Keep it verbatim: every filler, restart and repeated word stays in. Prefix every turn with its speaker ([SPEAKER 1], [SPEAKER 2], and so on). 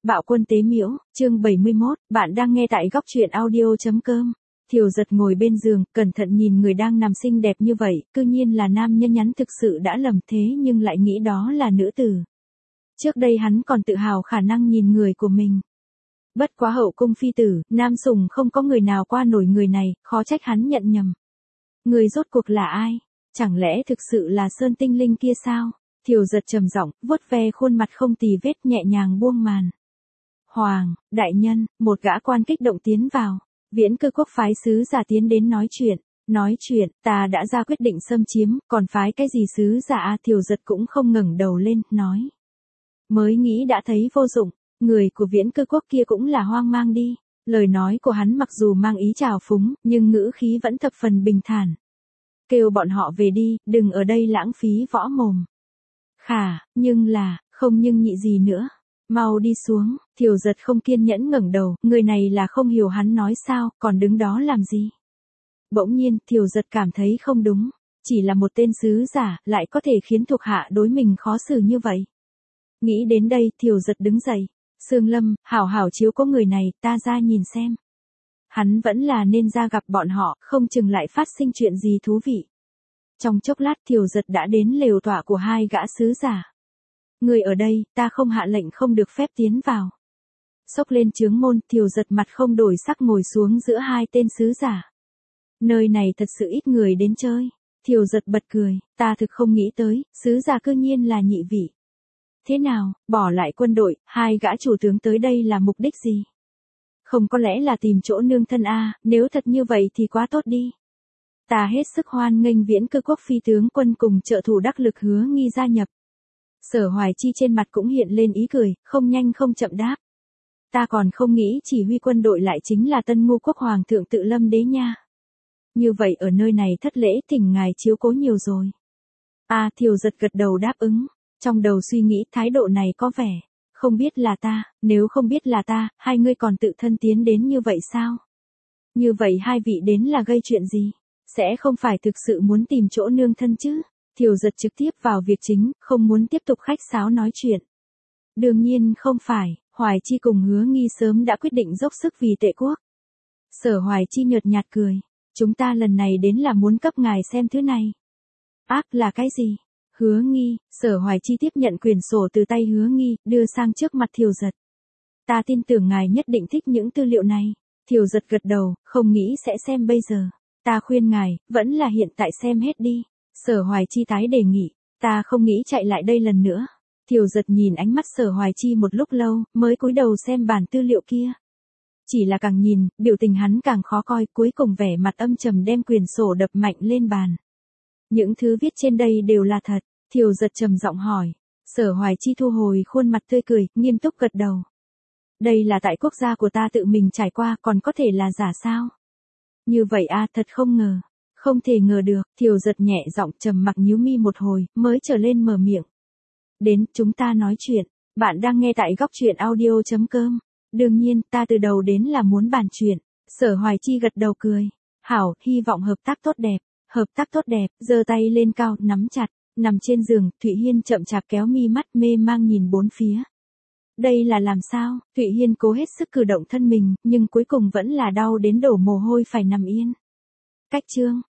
[SPEAKER 1] Bạo quân tế miễu, chương bảy mươi mốt, bạn đang nghe tại góc truyện audio chấm com. Thiều Giật ngồi bên giường, cẩn thận nhìn người đang nằm xinh đẹp như vậy, cư nhiên là nam nhân nhắn thực sự đã lầm thế nhưng lại nghĩ đó là nữ tử. Trước đây hắn còn tự hào khả năng nhìn người của mình. Bất quá hậu cung phi tử, nam sủng không có người nào qua nổi người này, khó trách hắn nhận nhầm. Người rốt cuộc là ai? Chẳng lẽ thực sự là Sơn Tinh Linh kia sao? Thiều Giật trầm giọng, vuốt ve khuôn mặt không tì vết nhẹ nhàng buông màn. Hoàng, đại nhân, một gã quan kích động tiến vào. Viễn Cơ Quốc phái sứ giả tiến đến nói chuyện. Nói chuyện, ta đã ra quyết định xâm chiếm, còn phái cái gì sứ giả à? Thiều Giật cũng không ngẩng đầu lên, nói. Mới nghĩ đã thấy vô dụng, người của Viễn Cơ Quốc kia cũng là hoang mang đi. Lời nói của hắn mặc dù mang ý trào phúng, nhưng ngữ khí vẫn thập phần bình thản. Kêu bọn họ về đi, đừng ở đây lãng phí võ mồm. Khả, nhưng là, không nhưng nhị gì nữa. Mau đi xuống, Thiều Giật không kiên nhẫn ngẩng đầu, người này là không hiểu hắn nói sao, còn đứng đó làm gì. Bỗng nhiên, Thiều Giật cảm thấy không đúng, chỉ là một tên sứ giả, lại có thể khiến thuộc hạ đối mình khó xử như vậy. Nghĩ đến đây, Thiều Giật đứng dậy. Sương Lâm, hảo hảo chiếu có người này, ta ra nhìn xem. Hắn vẫn là nên ra gặp bọn họ, không chừng lại phát sinh chuyện gì thú vị. Trong chốc lát Thiều Giật đã đến lều tọa của hai gã sứ giả. Người ở đây, ta không hạ lệnh không được phép tiến vào. Xốc lên chướng môn, Thiều Giật mặt không đổi sắc ngồi xuống giữa hai tên sứ giả. Nơi này thật sự ít người đến chơi. Thiều Giật bật cười, ta thực không nghĩ tới, sứ giả cư nhiên là nhị vị. Thế nào, bỏ lại quân đội, hai gã chủ tướng tới đây là mục đích gì? Không có lẽ là tìm chỗ nương thân a, nếu thật như vậy thì quá tốt đi. Ta hết sức hoan nghênh Viễn Cơ Quốc phi tướng quân cùng trợ thủ đắc lực Hứa Nghi gia nhập. Sở Hoài Chi trên mặt cũng hiện lên ý cười, không nhanh không chậm đáp. Ta còn không nghĩ chỉ huy quân đội lại chính là Tân Ngu Quốc Hoàng thượng Tự Lâm đế nha. Như vậy ở nơi này thất lễ thỉnh ngài chiếu cố nhiều rồi. A, Thiều Giật gật đầu đáp ứng, trong đầu suy nghĩ thái độ này có vẻ, không biết là ta, nếu không biết là ta, hai ngươi còn tự thân tiến đến như vậy sao? Như vậy hai vị đến là gây chuyện gì? Sẽ không phải thực sự muốn tìm chỗ nương thân chứ? Thiều Giật trực tiếp vào việc chính, không muốn tiếp tục khách sáo nói chuyện. Đương nhiên không phải, Hoài Chi cùng Hứa Nghi sớm đã quyết định dốc sức vì Tệ Quốc. Sở Hoài Chi nhợt nhạt cười, chúng ta lần này đến là muốn cấp ngài xem thứ này. Ác là cái gì? Hứa Nghi, Sở Hoài Chi tiếp nhận quyển sổ từ tay Hứa Nghi, đưa sang trước mặt Thiều Giật. Ta tin tưởng ngài nhất định thích những tư liệu này. Thiều Giật gật đầu, không nghĩ sẽ xem bây giờ. Ta khuyên ngài, vẫn là hiện tại xem hết đi. Sở Hoài Chi tái đề nghị, ta không nghĩ chạy lại đây lần nữa. Thiều Giật nhìn ánh mắt Sở Hoài Chi một lúc lâu, mới cúi đầu xem bản tư liệu kia. Chỉ là càng nhìn, biểu tình hắn càng khó coi, cuối cùng vẻ mặt âm trầm đem quyển sổ đập mạnh lên bàn. Những thứ viết trên đây đều là thật. Thiều Giật trầm giọng hỏi. Sở Hoài Chi thu hồi khuôn mặt tươi cười, nghiêm túc gật đầu. Đây là tại quốc gia của ta tự mình trải qua, còn có thể là giả sao? Như vậy a, thật không ngờ. Không thể ngờ được, Thiều Giật nhẹ giọng trầm mặc nhíu mi một hồi, mới trở lên mở miệng. Đến, chúng ta nói chuyện. Bạn đang nghe tại góc truyện audio chấm com. Đương nhiên, ta từ đầu đến là muốn bàn chuyện. Sở Hoài Chi gật đầu cười. Hảo, hy vọng hợp tác tốt đẹp. Hợp tác tốt đẹp, giơ tay lên cao, nắm chặt. Nằm trên giường, Thụy Hiên chậm chạp kéo mi mắt mê mang nhìn bốn phía. Đây là làm sao? Thụy Hiên cố hết sức cử động thân mình, nhưng cuối cùng vẫn là đau đến đổ mồ hôi phải nằm yên. Cách chương.